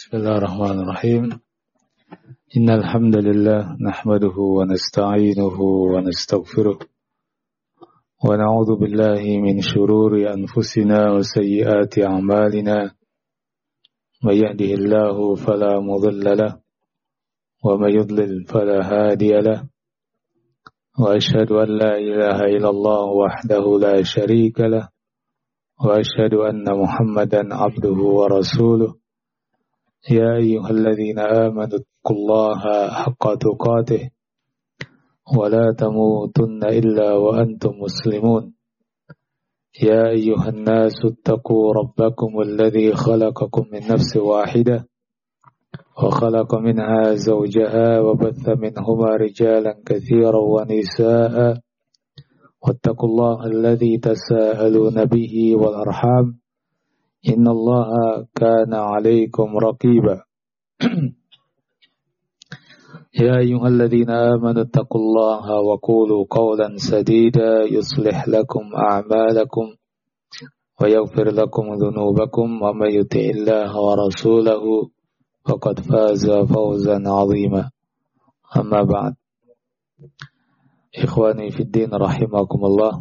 Bismillahirrahmanirrahim. Innal hamdalillah nahmaduhu wa nasta'inuhu wa nastaghfiruh wa na'udzu billahi min shururi anfusina wa sayyiati a'malina. May yahdihillahu fala mudilla lahu wa may yudlil fala hadiya lahu. Wa asyhadu an la ilaha illallah wahdahu la syarika lahu wa asyhadu anna Muhammadan 'abduhu wa rasuluh. يا أيها الذين آمنوا اتقوا الله حق تقاته ولا تموتن إلا وأنتم مسلمون يا أيها الناس اتقوا ربكم الذي خلقكم من نفس واحدة وخلق منها زوجها وبث منهما رجالا كثيرا ونساء واتقوا الله الذي تساءلون به والأرحام إن الله كان عليكم رقيبا يا أيها الذين آمنوا اتقوا الله وقولوا قولا سديدا يصلح لكم أعمالكم ويغفر لكم ذنوبكم ومن يطع الله ورسوله فقد فاز فوزا عظيما أما بعد إخواني في الدين رحمكم الله.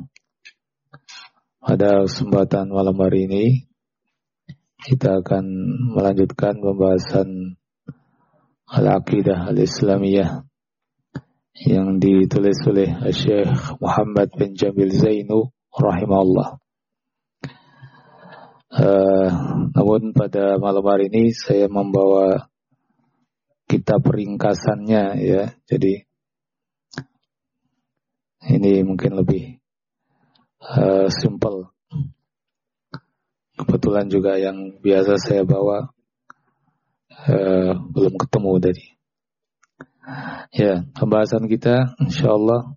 Pada kesempatan malam hari ini kita akan melanjutkan pembahasan Al-Aqidah Al-Islamiyah yang ditulis oleh Syekh Muhammad bin Jamil Zainu rahimahullah. Namun pada malam hari ini saya membawa kitab ringkasannya ya. Jadi ini mungkin lebih simple. Kebetulan juga yang biasa saya bawa belum ketemu tadi. Ya, pembahasan kita insyaallah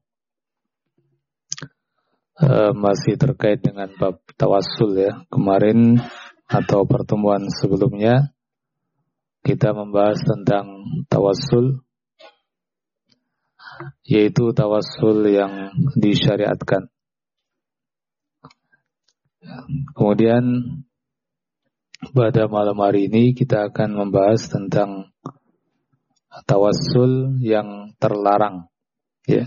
masih terkait dengan bab tawassul ya. Kemarin atau pertemuan sebelumnya kita membahas tentang tawassul, yaitu tawassul yang disyariatkan. Kemudian pada malam hari ini kita akan membahas tentang tawassul yang terlarang ya.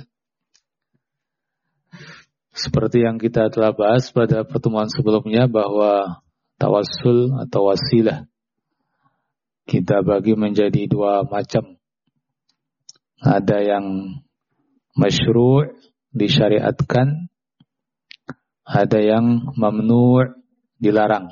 Seperti yang kita telah bahas pada pertemuan sebelumnya bahwa tawassul atau wasilah kita bagi menjadi dua macam. Ada yang masyru' disyariatkan, ada yang mamnu' dilarang.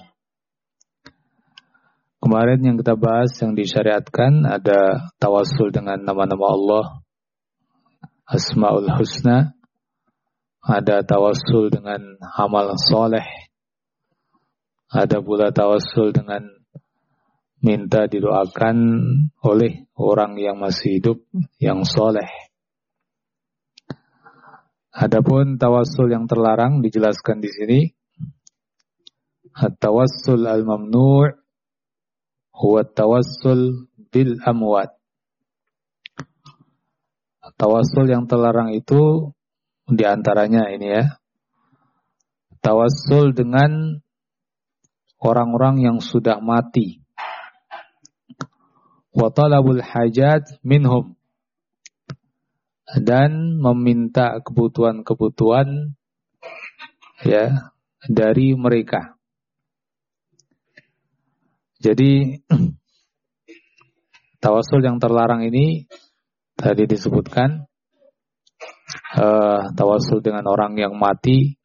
Kemarin yang kita bahas yang disyariatkan ada tawassul dengan nama-nama Allah, Asmaul Husna, ada tawassul dengan amal soleh, ada pula tawassul dengan minta didoakan oleh orang yang masih hidup yang soleh. Adapun tawassul yang terlarang dijelaskan di sini. At-tawassul al-mamnu' huwa tawassul bil amwat. Tawassul yang terlarang itu diantaranya ini ya. Tawassul dengan orang-orang yang sudah mati. Wa talabul hajat minhum. Dan meminta kebutuhan-kebutuhan ya dari mereka. Jadi tawassul yang terlarang ini tadi disebutkan tawassul dengan orang yang mati.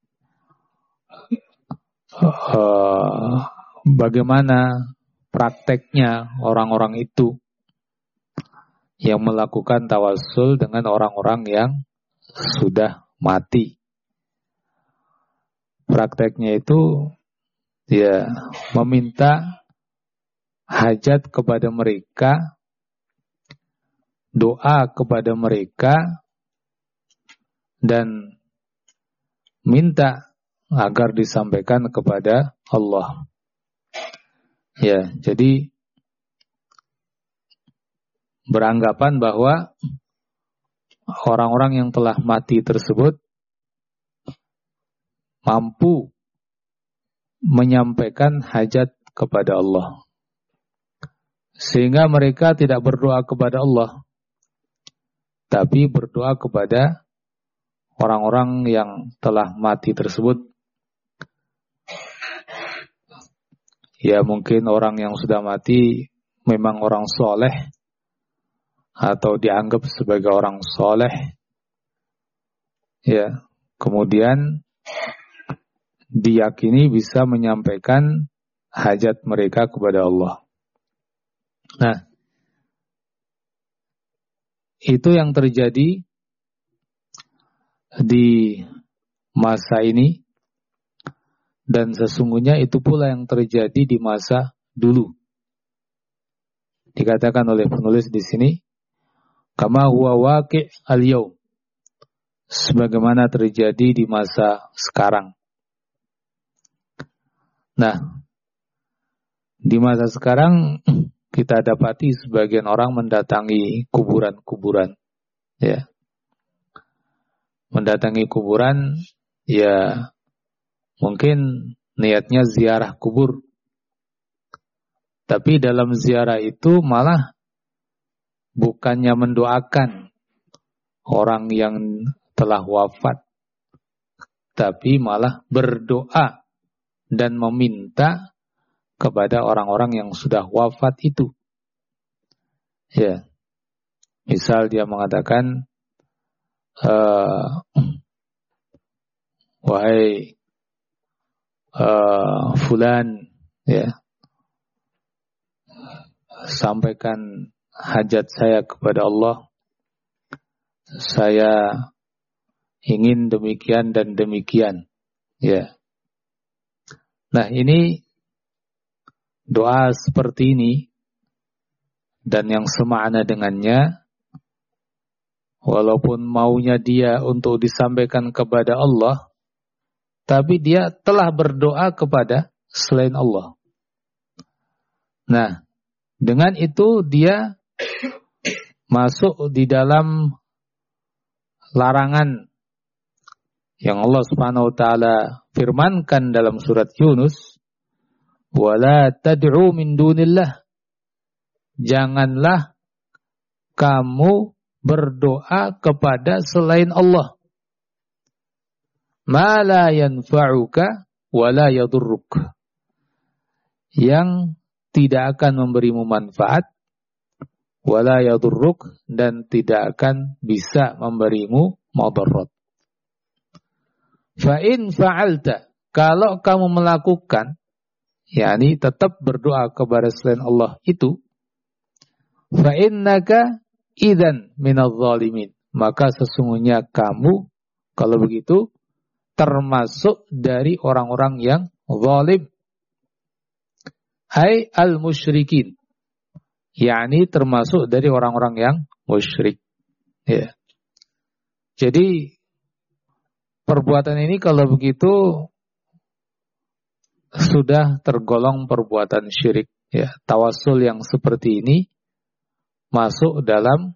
Bagaimana prakteknya orang-orang itu yang melakukan tawassul dengan orang-orang yang sudah mati. Prakteknya itu ya meminta hajat kepada mereka, doa kepada mereka, dan minta agar disampaikan kepada Allah. Ya, jadi beranggapan bahwa orang-orang yang telah mati tersebut mampu menyampaikan hajat kepada Allah. Sehingga mereka tidak berdoa kepada Allah, tapi berdoa kepada orang-orang yang telah mati tersebut. Ya, mungkin orang yang sudah mati memang orang soleh atau dianggap sebagai orang soleh. Ya, kemudian diyakini bisa menyampaikan hajat mereka kepada Allah. Nah, itu yang terjadi di masa ini, dan sesungguhnya itu pula yang terjadi di masa dulu. Dikatakan oleh penulis di sini, kama huwa waqi' al-yaum, sebagaimana terjadi di masa sekarang. Nah, di masa sekarang kita dapati sebagian orang mendatangi kuburan-kuburan, ya. Mendatangi kuburan, ya mungkin niatnya ziarah kubur. Tapi dalam ziarah itu malah bukannya mendoakan orang yang telah wafat, tapi malah berdoa dan meminta kepada orang-orang yang sudah wafat itu. Ya, misal dia mengatakan, wahai fulan, ya, sampaikan hajat saya kepada Allah. Saya ingin demikian dan demikian. Ya. Nah, ini doa seperti ini dan yang semakna dengannya, walaupun maunya dia untuk disampaikan kepada Allah, tapi dia telah berdoa kepada selain Allah. Nah, dengan itu dia masuk di dalam larangan yang Allah Subhanahu wa taala firmankan dalam surat Yunus, wala tad'u min dunillah, janganlah kamu berdoa kepada selain Allah, ma la yanfa'uka wa la yadurruk, yang tidak akan memberimu manfaat, wa la yadurruk, dan tidak akan bisa memberimu madarat. Fa in fa'alta, kalau kamu melakukan, yakni tetap berdoa kepada selain Allah itu, fa innaka idzan minadh dhalimin, maka sesungguhnya kamu kalau begitu termasuk dari orang-orang yang zalim. Hai al-musyrikin, yakni termasuk dari orang-orang yang musyrik. Ya. Jadi perbuatan ini kalau begitu sudah tergolong perbuatan syirik. Ya, tawassul yang seperti ini masuk dalam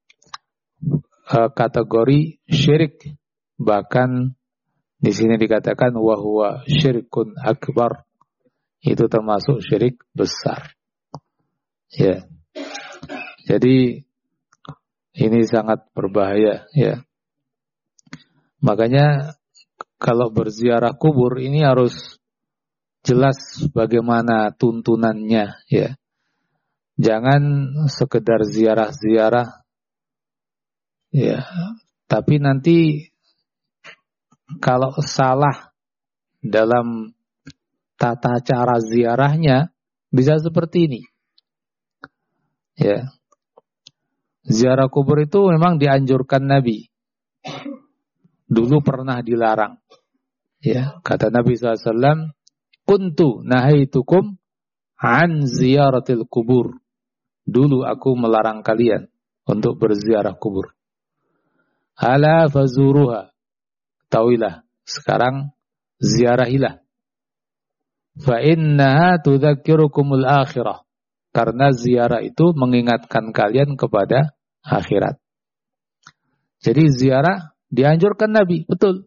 kategori syirik. Bahkan di sini dikatakan wa huwa syirkun akbar. Itu termasuk syirik besar. Ya. Jadi ini sangat berbahaya, ya. Makanya kalau berziarah kubur ini harus jelas bagaimana tuntunannya, ya. Jangan sekedar ziarah-ziarah, ya. Tapi nanti kalau salah dalam tata cara ziarahnya bisa seperti ini. Ya. Ziarah kubur itu memang dianjurkan Nabi. Dulu pernah dilarang. Ya, kata Nabi SAW, kuntu nahaitukum an ziyaratil kubur. Dulu aku melarang kalian untuk berziarah kubur. Ala fazuruha. Tahuilah, sekarang ziarahilah. Fa innaha tudzakirukumul akhirah. Karena ziarah itu mengingatkan kalian kepada akhirat. Jadi ziarah dianjurkan Nabi, betul.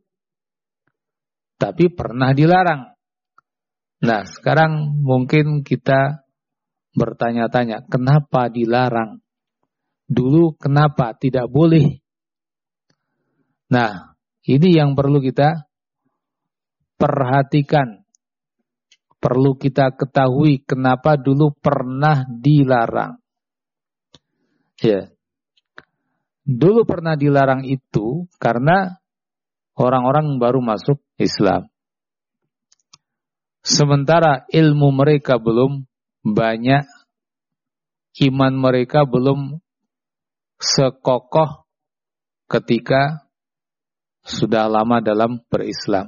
Tapi pernah dilarang. Nah, sekarang mungkin kita bertanya-tanya, kenapa dilarang? Dulu kenapa tidak boleh? Nah, ini yang perlu kita perhatikan. Perlu kita ketahui kenapa dulu pernah dilarang. Ya. Dulu pernah dilarang itu karena orang-orang baru masuk Islam. Sementara ilmu mereka belum banyak, iman mereka belum sekokoh ketika sudah lama dalam berislam.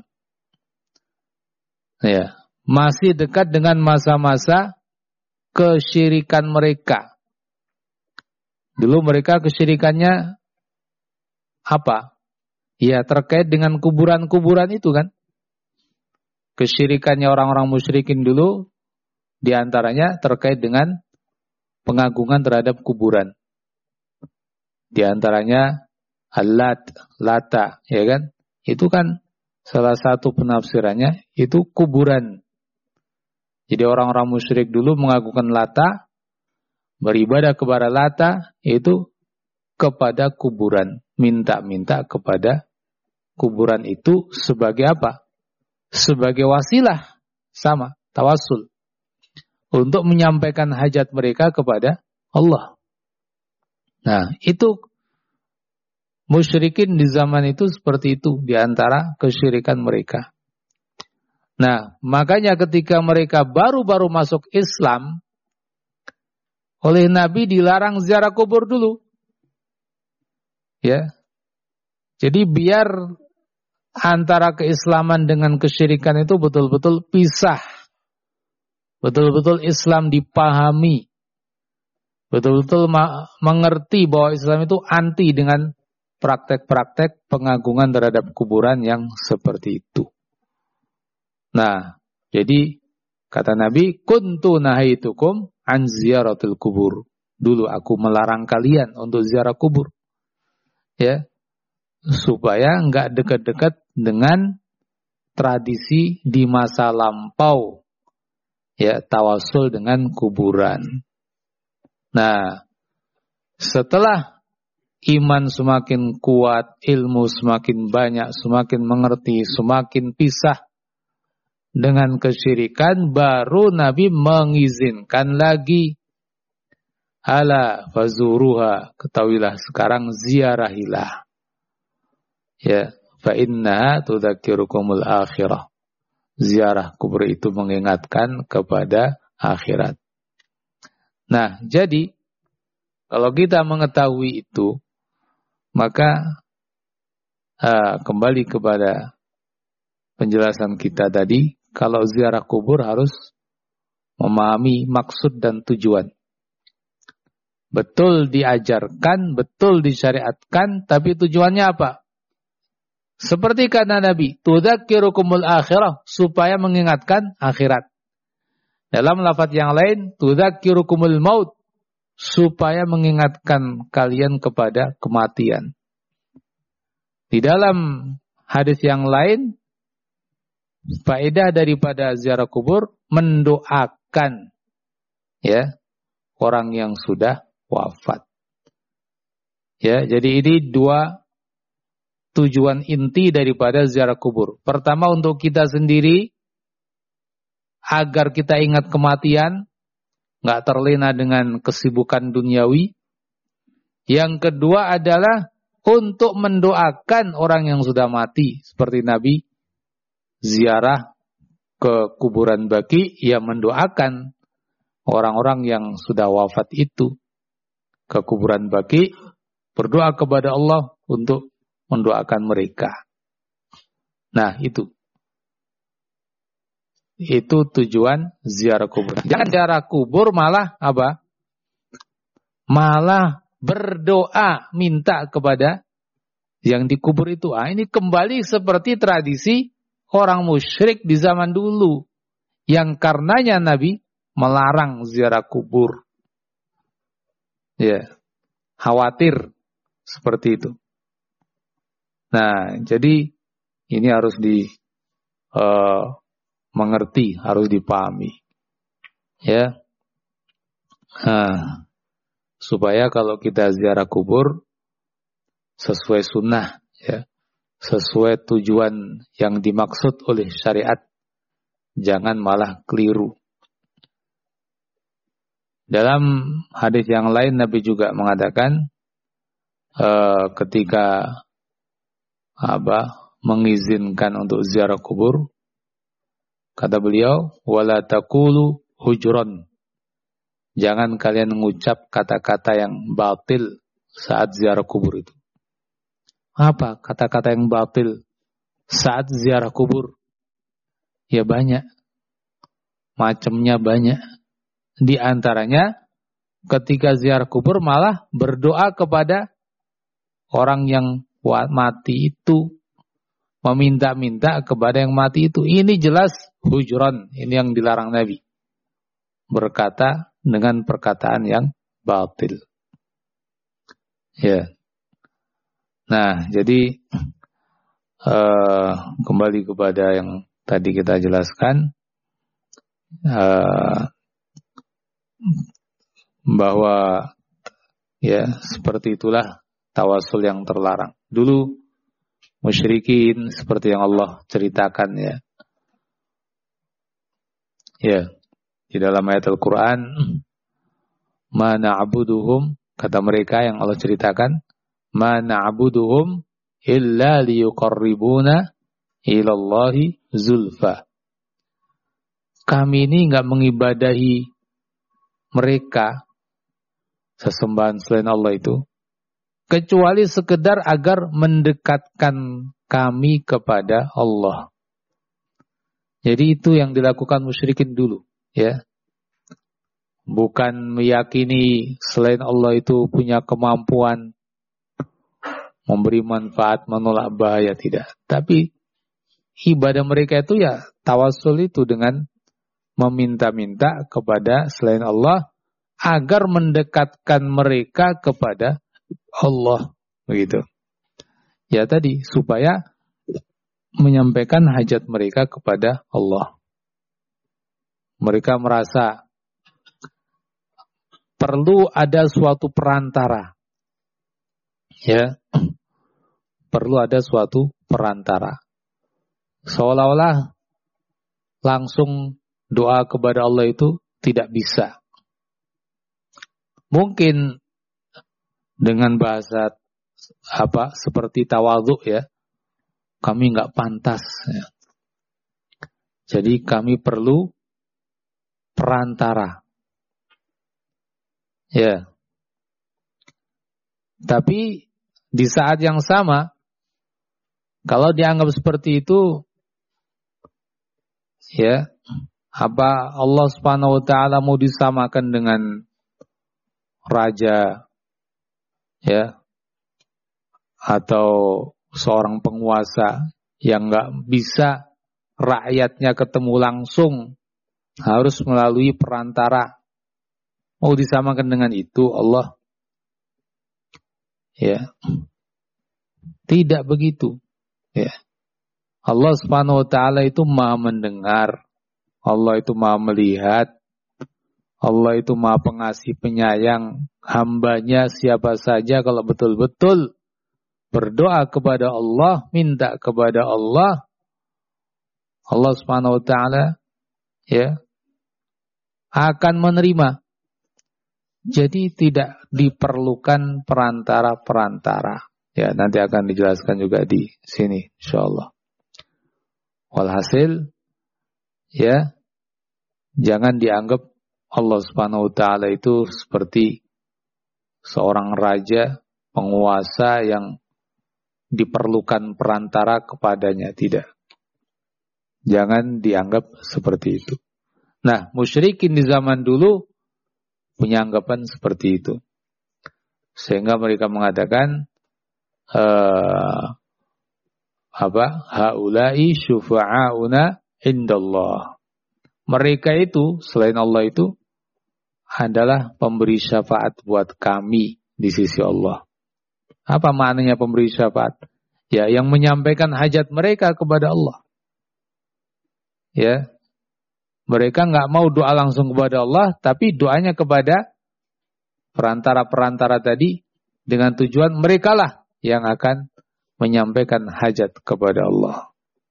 Ya. Masih dekat dengan masa-masa kesyirikan mereka. Dulu mereka kesyirikannya apa? Ya terkait dengan kuburan-kuburan itu kan. Kesyirikannya orang-orang musyrikin dulu diantaranya terkait dengan pengagungan terhadap kuburan. Diantaranya Al-Lat, Lata, ya kan? Itu kan salah satu penafsirannya itu kuburan. Jadi orang-orang musyrik dulu mengagungkan Lata, beribadah kepada Lata itu kepada kuburan, minta-minta kepada kuburan itu sebagai apa? Sebagai wasilah, sama, tawassul, untuk menyampaikan hajat mereka kepada Allah. Nah, itu musyrikin di zaman itu seperti itu, di antara kesyirikan mereka. Nah, makanya ketika mereka baru-baru masuk Islam, oleh Nabi dilarang ziarah kubur dulu. Ya. Jadi biar antara keislaman dengan kesyirikan itu betul-betul pisah. Betul-betul Islam dipahami. Betul-betul mengerti bahwa Islam itu anti dengan praktek-praktek pengagungan terhadap kuburan yang seperti itu. Nah, jadi kata Nabi, kuntu nahaitukum an ziyaratil kubur. Dulu aku melarang kalian untuk ziarah kubur. Ya. Supaya enggak dekat-dekat dengan tradisi di masa lampau. Ya, tawasul dengan kuburan. Nah, setelah iman semakin kuat, ilmu semakin banyak, semakin mengerti, semakin pisah dengan kesyirikan, baru Nabi mengizinkan lagi. Ala fazuruha, ketahuilah sekarang ziarahilah. Ya, fa inna tudzakirukumul akhirah. Ziarah kubur itu mengingatkan kepada akhirat. Nah, jadi kalau kita mengetahui itu, maka kembali kepada penjelasan kita tadi, kalau ziarah kubur harus memahami maksud dan tujuan. Betul diajarkan, betul disyariatkan, tapi tujuannya apa? Seperti kata Nabi, tudzakirukumul akhirah, supaya mengingatkan akhirat. Dalam lafaz yang lain, tudzakirukumul maut, supaya mengingatkan kalian kepada kematian. Di dalam hadis yang lain, faedah daripada ziarah kubur mendoakan ya orang yang sudah wafat. Ya, jadi ini dua tujuan inti daripada ziarah kubur. Pertama untuk kita sendiri agar kita ingat kematian, enggak terlena dengan kesibukan duniawi. Yang kedua adalah untuk mendoakan orang yang sudah mati, seperti Nabi ziarah ke kuburan Baqi, ia mendoakan orang-orang yang sudah wafat itu ke kuburan Baqi, berdoa kepada Allah untuk mendoakan mereka. Nah, itu tujuan ziarah kubur. Jangan ziarah kubur malah apa? Malah berdoa minta kepada yang dikubur itu. Ini kembali seperti tradisi orang musyrik di zaman dulu, yang karenanya Nabi melarang ziarah kubur. Ya, khawatir seperti itu. Nah, jadi ini harus mengerti, harus dipahami. Ya. Supaya kalau kita ziarah kubur sesuai sunnah, ya, sesuai tujuan yang dimaksud oleh syariat, jangan malah keliru. Dalam hadis yang lain Nabi juga mengatakan ketika mengizinkan untuk ziarah kubur, kata beliau, wala taqulu hujron. Jangan kalian mengucap kata-kata yang batil saat ziarah kubur itu. Apa kata-kata yang batil saat ziarah kubur? Ya banyak. Macamnya banyak. Di antaranya ketika ziarah kubur malah berdoa kepada orang yang mati itu. Meminta-minta kepada yang mati itu. Ini jelas hujron. Ini yang dilarang Nabi. Berkata dengan perkataan yang batil. Ya. Nah, jadi kembali kepada yang tadi kita jelaskan, bahwa ya seperti itulah tawasul yang terlarang. Dulu musyrikin seperti yang Allah ceritakan, ya. Ya. Di dalam ayat Al-Quran, ma na'buduhum, kata mereka yang Allah ceritakan, ma na'buduhum illa liyuqarribuna ilallahi zulfa. Kami ini enggak mengibadahi mereka, sesembahan selain Allah itu, kecuali sekedar agar mendekatkan kami kepada Allah. Jadi itu yang dilakukan musyrikin dulu. Ya, bukan meyakini selain Allah itu punya kemampuan memberi manfaat, menolak bahaya, tidak. Tapi ibadah mereka itu ya tawasul itu dengan meminta-minta kepada selain Allah agar mendekatkan mereka kepada Allah, begitu. Ya tadi supaya menyampaikan hajat mereka kepada Allah. Mereka merasa perlu ada suatu perantara. Ya. Perlu ada suatu perantara. Seolah-olah langsung doa kepada Allah itu tidak bisa. Mungkin dengan bahasa seperti tawadhu, ya. Kami enggak pantas, ya. Jadi kami perlu perantara. Ya. Tapi di saat yang sama, kalau dianggap seperti itu, ya, apa Allah Subhanahu wa taala mau disamakan dengan raja, ya, atau seorang penguasa yang enggak bisa rakyatnya ketemu langsung, harus melalui perantara. Mau disamakan dengan itu Allah? Ya. Tidak begitu. Ya. Allah Subhanahu wa taala itu Maha mendengar. Allah itu Maha melihat. Allah itu Maha pengasih penyayang. Hambanya siapa saja kalau betul-betul berdoa kepada Allah, minta kepada Allah, Allah Subhanahu wa taala, ya, akan menerima. Jadi tidak diperlukan perantara-perantara. Ya, nanti akan dijelaskan juga di sini insyaallah. Walhasil, ya, jangan dianggap Allah Subhanahu wa taala itu seperti seorang raja, penguasa yang diperlukan perantara kepadanya, tidak. Jangan dianggap seperti itu. Nah, musyrikin di zaman dulu punya anggapan seperti itu. Sehingga mereka mengatakan haula'i syufa'auna indallah. Mereka itu selain Allah itu adalah pemberi syafaat buat kami di sisi Allah. Apa maknanya pemberi syafaat? Ya, yang menyampaikan hajat mereka kepada Allah. Ya. Mereka enggak mau doa langsung kepada Allah, tapi doanya kepada perantara-perantara tadi dengan tujuan merekalah yang akan menyampaikan hajat kepada Allah.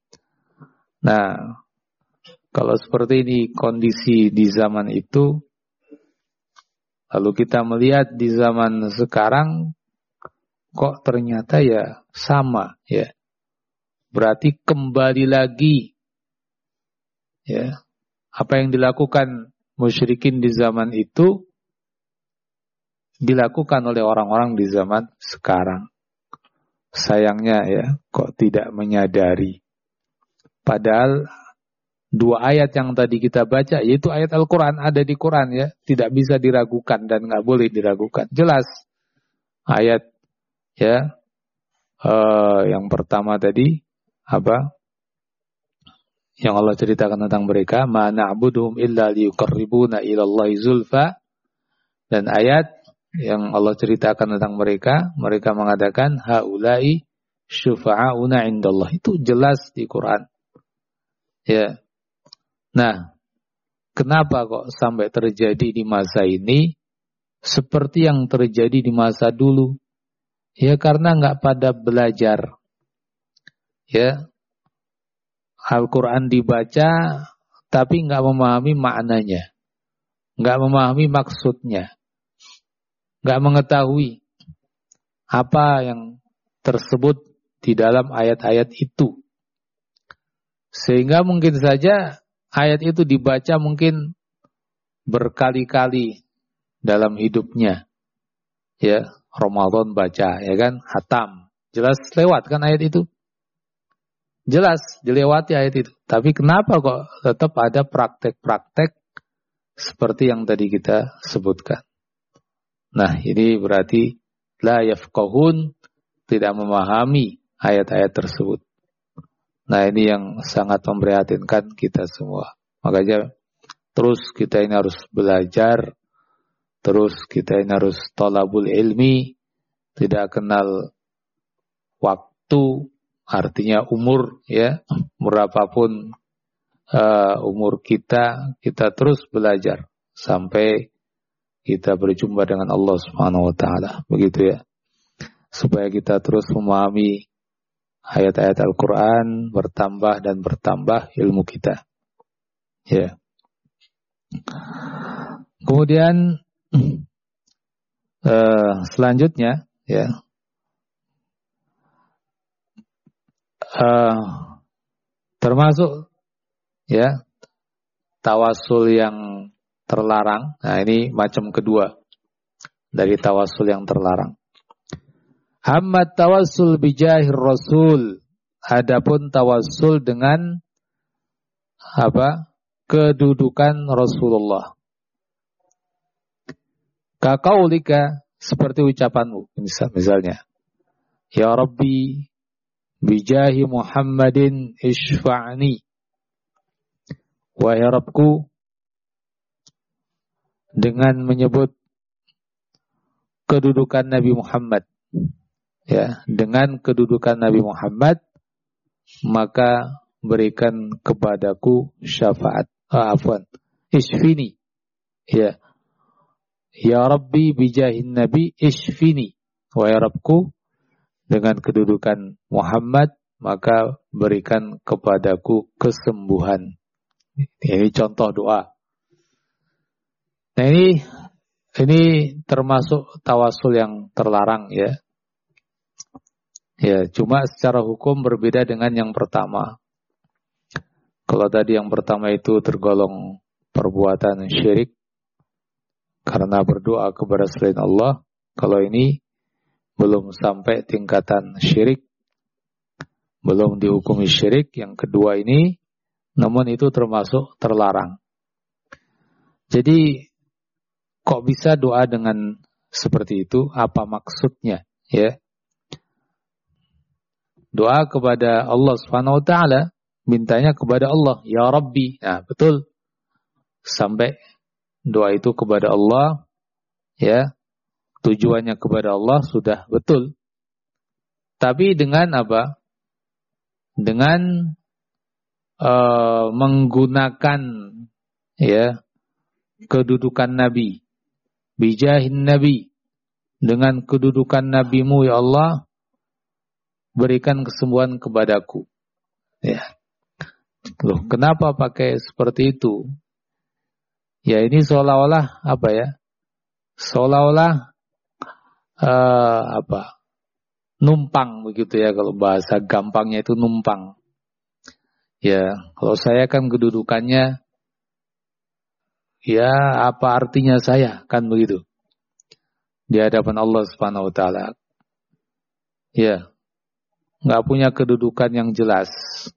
Nah, kalau seperti ini kondisi di zaman itu, lalu kita melihat di zaman sekarang, kok ternyata ya sama ya. Berarti kembali lagi ya, apa yang dilakukan musyrikin di zaman itu dilakukan oleh orang-orang di zaman sekarang. Sayangnya ya, kok tidak menyadari. Padahal dua ayat yang tadi kita baca, yaitu ayat Al-Quran, ada di Quran ya, tidak bisa diragukan dan nggak boleh diragukan. Jelas ayat ya, yang pertama tadi apa? Yang Allah ceritakan tentang mereka, ma na'buduhum illa liyuqarribuna ilallahi zulfa. Dan ayat yang Allah ceritakan tentang mereka, mereka mengatakan haula'i syufa'auna indallah. Itu jelas di Quran. Ya. Nah, kenapa kok sampai terjadi di masa ini seperti yang terjadi di masa dulu? Ya karena nggak pada belajar. Ya. Al-Quran dibaca tapi nggak memahami maknanya, nggak memahami maksudnya, nggak mengetahui apa yang tersebut di dalam ayat-ayat itu, sehingga mungkin saja ayat itu dibaca mungkin berkali-kali dalam hidupnya. Ya, Ramadan baca, ya kan, khatam, jelas lewat kan ayat itu. Jelas dilewati ayat itu. Tapi kenapa kok tetap ada praktek-praktek seperti yang tadi kita sebutkan. Nah, ini berarti la yafqahun, tidak memahami ayat-ayat tersebut. Nah, ini yang sangat memprihatinkan kita semua. Makanya terus kita ini harus belajar, terus kita ini harus thalabul ilmi, tidak kenal waktu. Artinya umur ya, berapapun umur kita terus belajar sampai kita berjumpa dengan Allah Subhanahu wa taala. Begitu ya. Supaya kita terus memahami ayat-ayat Al-Qur'an, bertambah dan bertambah ilmu kita. Ya. Kemudian selanjutnya ya, termasuk ya tawasul yang terlarang. Nah, ini macam kedua dari tawasul yang terlarang. Amma tawassul bijahir Rasul. Adapun tawasul dengan apa? Kedudukan Rasulullah. Kaqaulika, seperti ucapanmu misalnya. Ya Rabbi bijahi Muhammadin ishfa'ni. Wahai Rabbku, dengan menyebut kedudukan Nabi Muhammad, ya, dengan kedudukan Nabi Muhammad, maka berikan kepadaku syafaat. Ishfini. Ya. Ya Rabbi bijahin Nabi ishfini. Wahai Rabbku, dengan kedudukan Muhammad, maka berikan kepadaku kesembuhan. Ini contoh doa. Nah, ini termasuk tawasul yang terlarang ya. Ya, cuma secara hukum berbeda dengan yang pertama. Kalau tadi yang pertama itu tergolong perbuatan syirik karena berdoa kepada selain Allah, kalau ini belum sampai tingkatan syirik, belum dihukumi syirik. Yang kedua ini, namun itu termasuk terlarang. Jadi, kok bisa doa dengan seperti itu? Apa maksudnya? Ya, doa kepada Allah Subhanahu Wa Taala, mintanya kepada Allah, Ya Rabbi. Nah, betul. Sampai doa itu kepada Allah, ya. Tujuannya kepada Allah sudah betul. Tapi dengan apa? Dengan menggunakan ya kedudukan Nabi. bijahin nabi, dengan kedudukan nabimu ya Allah, berikan kesembuhan kepadaku. Ya. Loh, kenapa pakai seperti itu? Ya ini seolah-olah apa ya? Seolah-olah numpang begitu ya, kalau bahasa gampangnya itu numpang. Ya, kalau saya kan kedudukannya, ya apa artinya saya, kan begitu. Di hadapan Allah Subhanahu wa taala. Ya, nggak punya kedudukan yang jelas.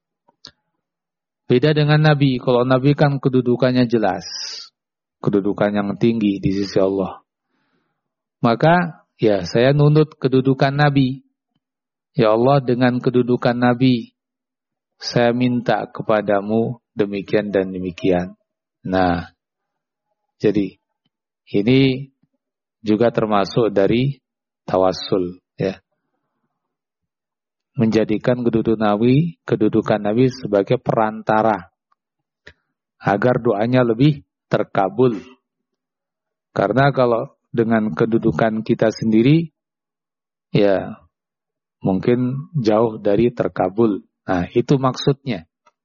Beda dengan Nabi, kalau Nabi kan kedudukannya jelas. Kedudukan yang tinggi di sisi Allah. Maka, ya saya nundut kedudukan Nabi. Ya Allah, dengan kedudukan Nabi, saya minta kepadamu demikian dan demikian. Nah, jadi ini juga termasuk dari tawassul, ya. Menjadikan kedudukan Nabi sebagai perantara agar doanya lebih terkabul. Karena kalau dengan kedudukan kita sendiri, ya mungkin jauh dari terkabul. Nah, itu maksudnya.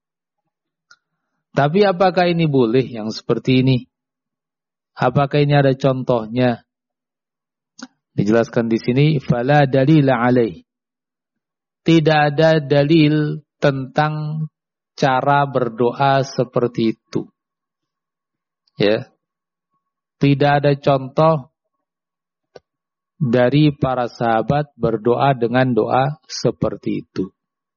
Tapi apakah ini boleh yang seperti ini? Apakah ini ada contohnya? Dijelaskan di sini, fala dalila alaih. Tidak ada dalil tentang cara berdoa seperti itu. Ya. Tidak ada contoh dari para sahabat berdoa dengan doa seperti itu.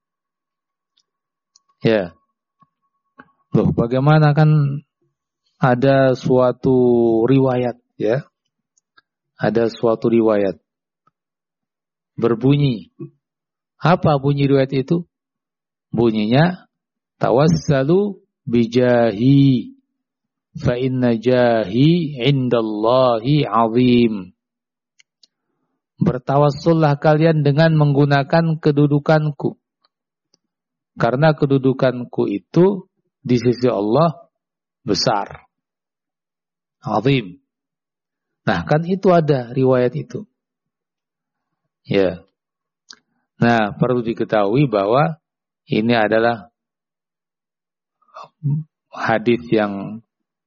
Ya. Loh, bagaimana kan ada suatu riwayat, ya. Ada suatu riwayat berbunyi. Apa bunyi riwayat itu? Bunyinya tawassalu bijahi fa inna jahi indallahi azim. Bertawassullah kalian dengan menggunakan kedudukanku. Karena kedudukanku itu di sisi Allah besar. Azim. Nah, kan itu ada riwayat itu. Ya. Nah, perlu diketahui bahwa ini adalah hadis yang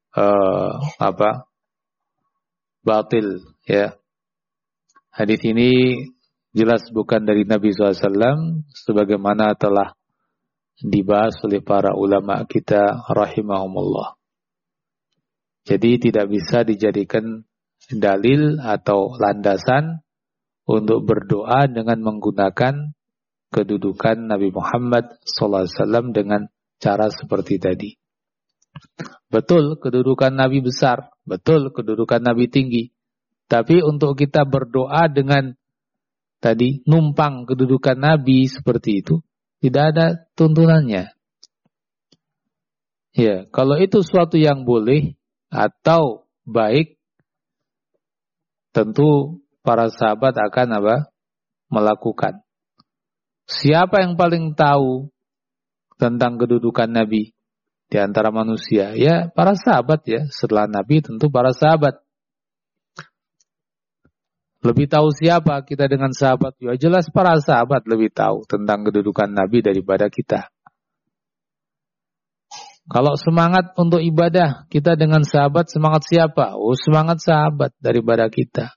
batil, ya. Hadis ini jelas bukan dari Nabi SAW, sebagaimana telah dibahas oleh para ulama kita rahimahumullah. Jadi tidak bisa dijadikan dalil atau landasan untuk berdoa dengan menggunakan kedudukan Nabi Muhammad SAW dengan cara seperti tadi. Betul kedudukan Nabi besar, betul kedudukan Nabi tinggi. Tapi untuk kita berdoa dengan tadi numpang kedudukan Nabi seperti itu, tidak ada tuntunannya. Ya, kalau itu suatu yang boleh atau baik, tentu para sahabat akan melakukan. Siapa yang paling tahu tentang kedudukan Nabi di antara manusia? Ya, para sahabat ya. Setelah Nabi tentu para sahabat. Lebih tahu siapa kita dengan sahabat? Ya jelas para sahabat lebih tahu tentang kedudukan Nabi daripada kita. Kalau semangat untuk ibadah kita dengan sahabat, semangat siapa? Oh, semangat sahabat daripada kita.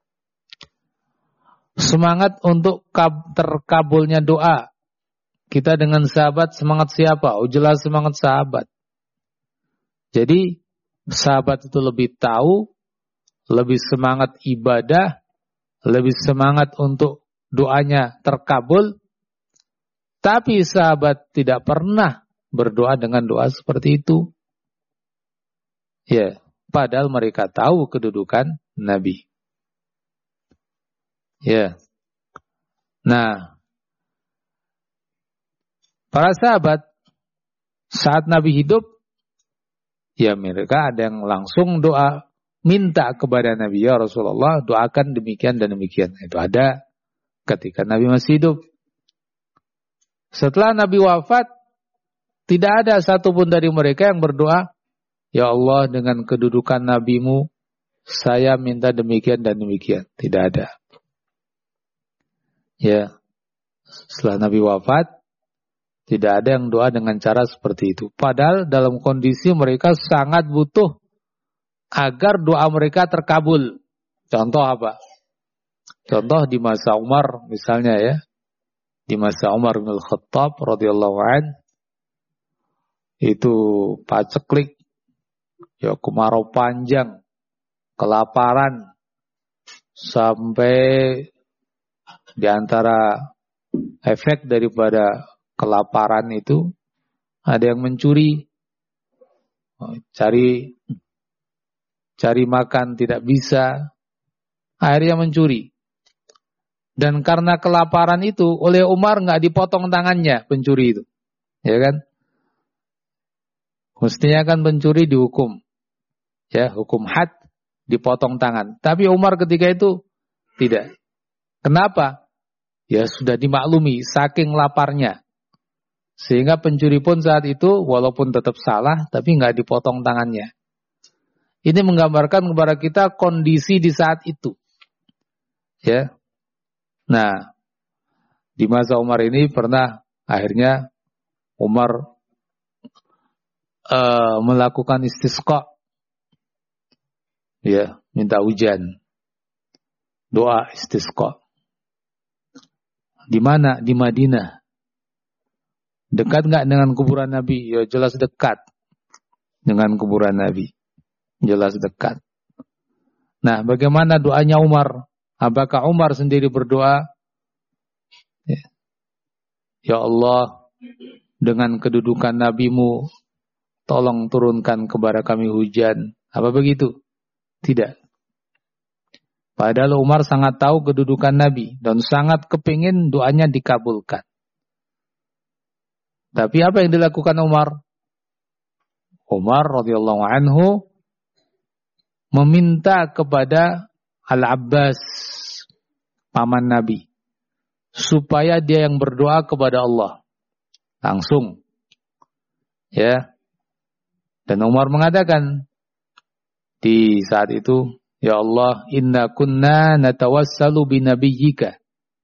Semangat untuk terkabulnya doa kita dengan sahabat, semangat siapa? Oh, jelas semangat sahabat. Jadi sahabat itu lebih tahu, lebih semangat ibadah, lebih semangat untuk doanya terkabul. Tapi sahabat tidak pernah berdoa dengan doa seperti itu. Ya, padahal mereka tahu kedudukan Nabi. Ya. Nah, para sahabat saat Nabi hidup, ya mereka ada yang langsung doa, minta kepada Nabi, ya Rasulullah, doakan demikian dan demikian. Itu ada ketika Nabi masih hidup. Setelah Nabi wafat, tidak ada satupun dari mereka yang berdoa, ya Allah dengan kedudukan Nabimu, saya minta demikian dan demikian. Tidak ada. Ya, setelah Nabi wafat, tidak ada yang doa dengan cara seperti itu. Padahal dalam kondisi mereka sangat butuh agar doa mereka terkabul. Contoh apa? Contoh di masa Umar misalnya ya. Di masa Umar bin Khattab radhiyallahu an, itu paceklik, ya kemarau panjang, kelaparan, sampai di antara efek daripada kelaparan itu ada yang mencuri, cari makan tidak bisa, akhirnya mencuri. Dan karena kelaparan itu oleh Umar nggak dipotong tangannya pencuri itu, ya kan? Mestinya kan pencuri dihukum, ya hukum had, dipotong tangan. Tapi Umar ketika itu tidak. Kenapa? Ya sudah dimaklumi saking laparnya, sehingga pencuri pun saat itu walaupun tetap salah, tapi nggak dipotong tangannya. Ini menggambarkan kepada kita kondisi di saat itu, ya. Nah, di masa Umar ini pernah akhirnya Umar melakukan istisqa, ya, minta hujan, doa istisqa. Di mana? Di Madinah. Dekat nggak dengan kuburan Nabi? Ya jelas dekat dengan kuburan Nabi, jelas dekat. Nah, bagaimana doanya Umar? Apakah Umar sendiri berdoa? Ya Allah, dengan kedudukan Nabi-Mu, tolong turunkan kepada kami hujan. Apa begitu? Tidak. Padahal Umar sangat tahu kedudukan Nabi dan sangat kepingin doanya dikabulkan. Tapi apa yang dilakukan Umar? Umar radhiyallahu anhu meminta kepada Al-Abbas, paman Nabi, supaya dia yang berdoa kepada Allah langsung, ya. Dan Umar mengatakan di saat itu, ya Allah, inna kunna natawassalu binabiyyika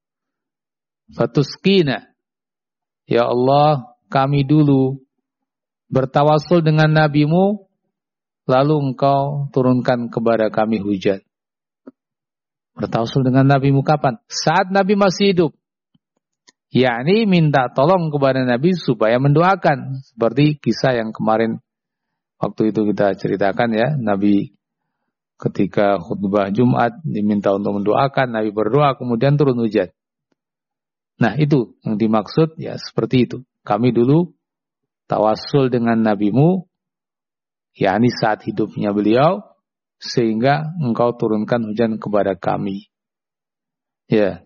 fatuskina. Ya Allah, kami dulu bertawassul dengan Nabi-Mu, lalu Engkau turunkan kepada kami hujan. Bertawassul dengan Nabi-Mu kapan? Saat Nabi masih hidup. Yakni minta tolong kepada Nabi supaya mendoakan. Seperti kisah yang kemarin waktu itu kita ceritakan ya. Nabi ketika khutbah Jumat diminta untuk mendoakan. Nabi berdoa kemudian turun hujan. Nah itu yang dimaksud ya seperti itu. Kami dulu tawassul dengan Nabi-Mu, yakni saat hidupnya beliau, sehingga Engkau turunkan hujan kepada kami. Ya.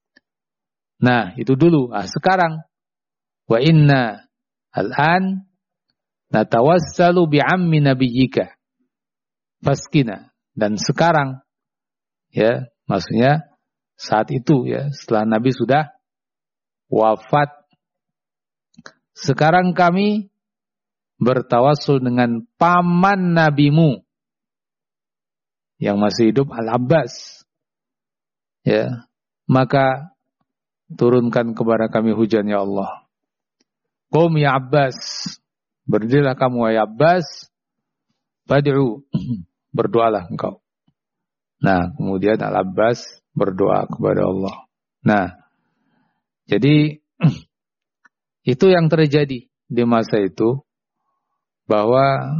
Nah, itu dulu. Nah, sekarang wa inna al-an natawassalu bi'ammi nabiyyika faskina. Dan sekarang ya, maksudnya saat itu ya, setelah Nabi sudah wafat, sekarang kami bertawassul dengan paman Nabi-Mu yang masih hidup, Al-Abbas, ya, maka turunkan kepada kami hujan ya Allah. Qum ya Abbas, berdirilah kamu wahai Abbas, fad'u, berdoalah engkau. Nah, kemudian Al-Abbas berdoa kepada Allah. Nah, jadi itu yang terjadi di masa itu, bahwa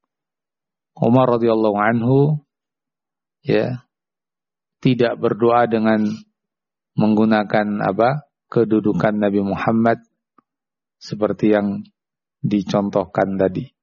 Umar radhiyallahu anhu ya tidak berdoa dengan menggunakan kedudukan Nabi Muhammad seperti yang dicontohkan tadi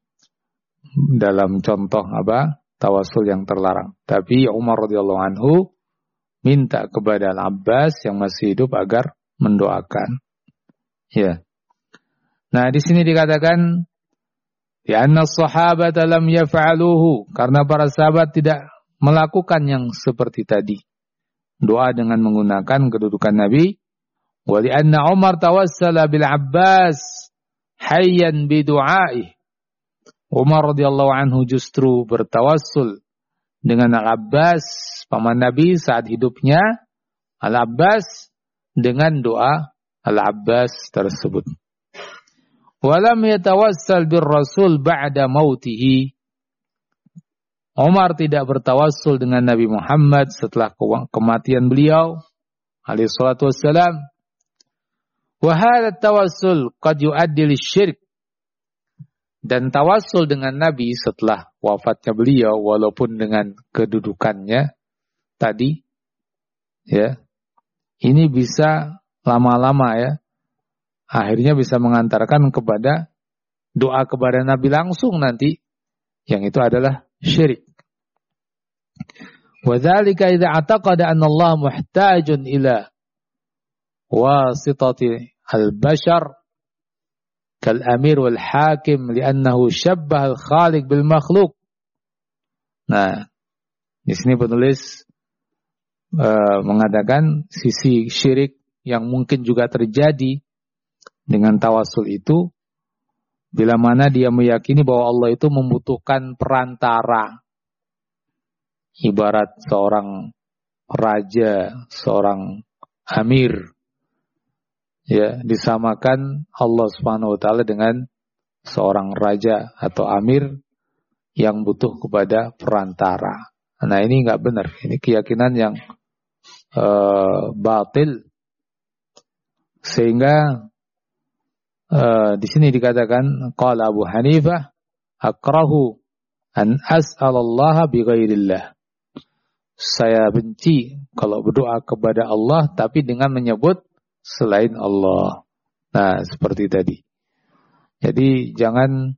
dalam contoh tawasul yang terlarang. Tapi Umar radhiyallahu anhu minta kepada Al-Abbas yang masih hidup agar mendoakan. Ya. Nah, di sini dikatakan ya anna as-sahabata lam yaf'aluhu, karena para sahabat tidak melakukan yang seperti tadi. Doa dengan menggunakan kedudukan Nabi. Wa li anna Umar tawassala bil Abbas hayyan bi du'aih. Umar radhiyallahu anhu justru bertawassul dengan Al-Abbas, paman Nabi saat hidupnya, Al-Abbas dengan doa Al-Abbas tersebut. Walam yatawassal bir Rasul ba'da mautihi. Umar tidak bertawassul dengan Nabi Muhammad setelah kematian beliau alaihi salatu wassalam. Wa hadha tawassul qad yu'addi lisyirk. Dan tawassul dengan Nabi setelah wafatnya beliau walaupun dengan kedudukannya tadi ya, ini bisa lama-lama ya, akhirnya bisa mengantarkan kepada doa kepada Nabi langsung nanti, yang itu adalah syirik. Wa dzalika idza i'taqada anna Allah muhtajun ila wasitati al-bashar kal amir wal hakim li'annahu syabbah al-khaliq bil makhluq. Nah, di sini penulis mengatakan sisi syirik yang mungkin juga terjadi dengan tawasul itu bila mana dia meyakini bahwa Allah itu membutuhkan perantara. Ibarat seorang raja, seorang amir, ya, disamakan Allah Subhanahu wa taala dengan seorang raja atau amir yang butuh kepada perantara. Nah, ini enggak benar. Ini keyakinan yang batil. Sehingga di sini dikatakan qala Abu Hanifah akrahu an as'alallaha bighairillah. Saya benci kalau berdoa kepada Allah tapi dengan menyebut selain Allah. Nah, seperti tadi. Jadi jangan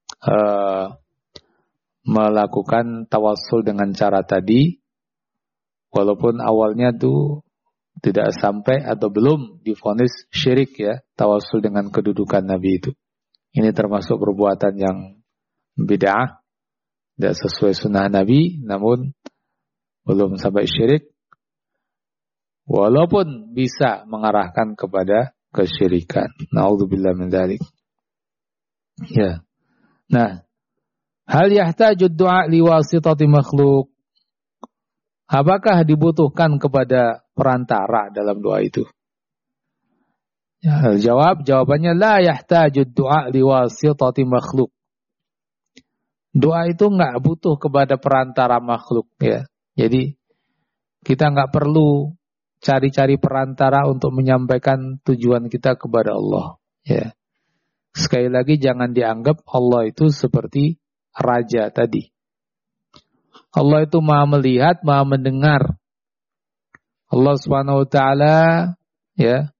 melakukan tawassul dengan cara tadi walaupun awalnya tuh tidak sampai atau belum divonis syirik ya, tawassul dengan kedudukan Nabi itu. Ini termasuk perbuatan yang bid'ah, tidak sesuai sunnah Nabi, namun belum sampai syirik, walaupun bisa mengarahkan kepada kesyirikan. Na'udzubillah min dzalik. Ya. Nah, hal yahtajud du'a liwasitati makhluk? Apakah dibutuhkan kepada perantara dalam doa itu? Ya, jawabannya la yahtajud du'a liwasitati makhluk. Doa itu enggak butuh kepada perantara makhluk ya. Jadi kita enggak perlu cari-cari perantara untuk menyampaikan tujuan kita kepada Allah ya. Sekali lagi jangan dianggap Allah itu seperti raja tadi. Allah itu Maha melihat, Maha mendengar. Allah Subhanahu wa taala ya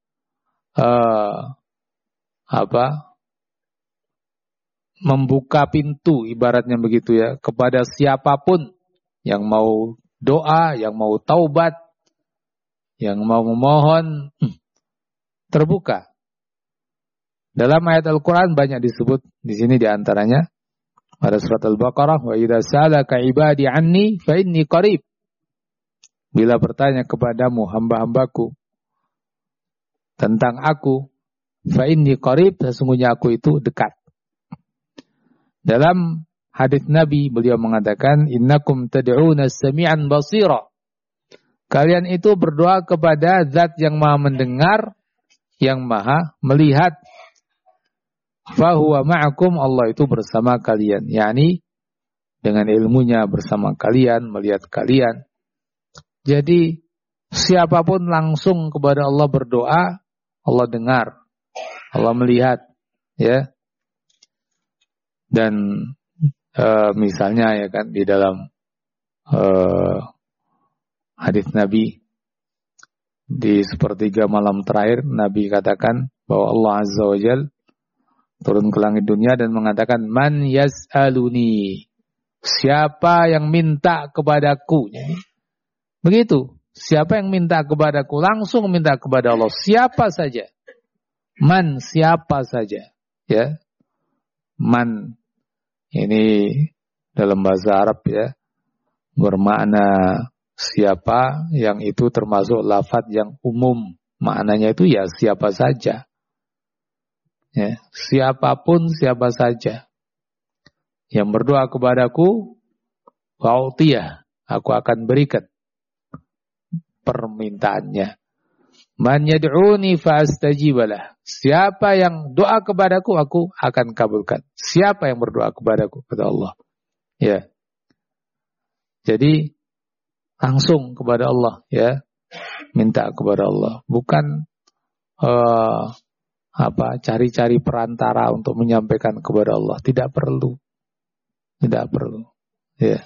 membuka pintu ibaratnya begitu ya kepada siapapun yang mau doa, yang mau taubat, yang mau memohon, terbuka. Dalam ayat Al-Qur'an banyak disebut di sini di antaranya pada surat Al-Baqarah, wa idza salaka ibadi anni fa inni qarib. Bila bertanya kepadamu hamba-hambaku tentang aku, fa inni qarib, sesungguhnya aku itu dekat. Dalam hadis Nabi beliau mengatakan, innakum tad'una as-sami'an basira. Kalian itu berdoa kepada zat yang Maha mendengar, yang Maha melihat. Fahuwa ma'akum, Allah itu bersama kalian, yakni dengan ilmunya bersama kalian, melihat kalian. Jadi siapapun langsung kepada Allah berdoa, Allah dengar, Allah melihat, ya. Dan misalnya ya kan di dalam hadis Nabi di sepertiga malam terakhir, Nabi katakan bahwa Allah Azza wa Jalla turun ke langit dunia dan mengatakan, man yas'aluni, siapa yang minta kepadaku. Begitu, siapa yang minta kepadaku, langsung minta kepada Allah, siapa saja. Man, siapa saja. Ya, man ini dalam bahasa Arab ya bermakna siapa, yang itu termasuk lafadz yang umum, maknanya itu ya siapa saja. Ya, siapapun, siapa saja yang berdoa kepadaku, fa'utiyah, aku akan berikan permintaannya. Man yad'uni fa'astajibalah. Siapa yang doa kepadaku, aku akan kabulkan. Siapa yang berdoa kepadaku, kata Allah. Ya. Jadi langsung kepada Allah, ya. Minta kepada Allah, bukan cari-cari perantara untuk menyampaikan kepada Allah. Tidak perlu. Tidak perlu. Ya.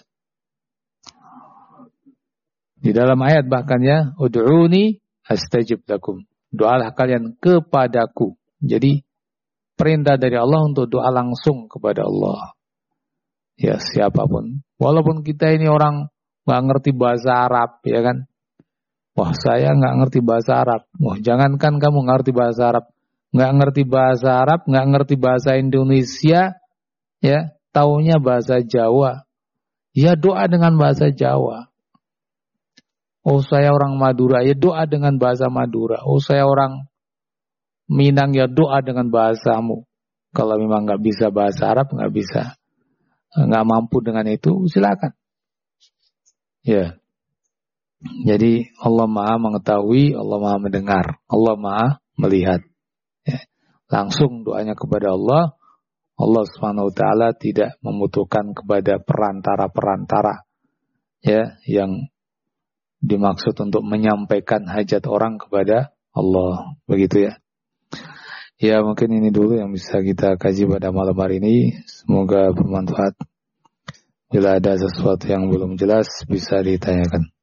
Di dalam ayat bahkan ya, ud'uni astajib lakum. Doalah kalian kepadaku. Jadi perintah dari Allah untuk doa langsung kepada Allah. Ya, siapapun. Walaupun kita ini orang nggak ngerti bahasa Arab, ya kan? Wah, saya nggak ngerti bahasa Arab. Wah, jangankan kamu ngerti bahasa Arab, nggak ngerti bahasa Arab, nggak ngerti bahasa Indonesia, ya, taunya bahasa Jawa. Ya, doa dengan bahasa Jawa. Oh, saya orang Madura, ya doa dengan bahasa Madura. Oh, saya orang Minang, ya doa dengan bahasamu. Kalau memang nggak bisa bahasa Arab, nggak mampu dengan itu, silakan. Ya. Jadi Allah Maha mengetahui, Allah Maha mendengar, Allah Maha melihat. Ya. Langsung doanya kepada Allah. Allah Subhanahu wa taala tidak membutuhkan kepada perantara-perantara, ya, yang dimaksud untuk menyampaikan hajat orang kepada Allah. Begitu ya. Ya, mungkin ini dulu yang bisa kita kaji pada malam hari ini. Semoga bermanfaat. Bila ada sesuatu yang belum jelas, bisa ditanyakan.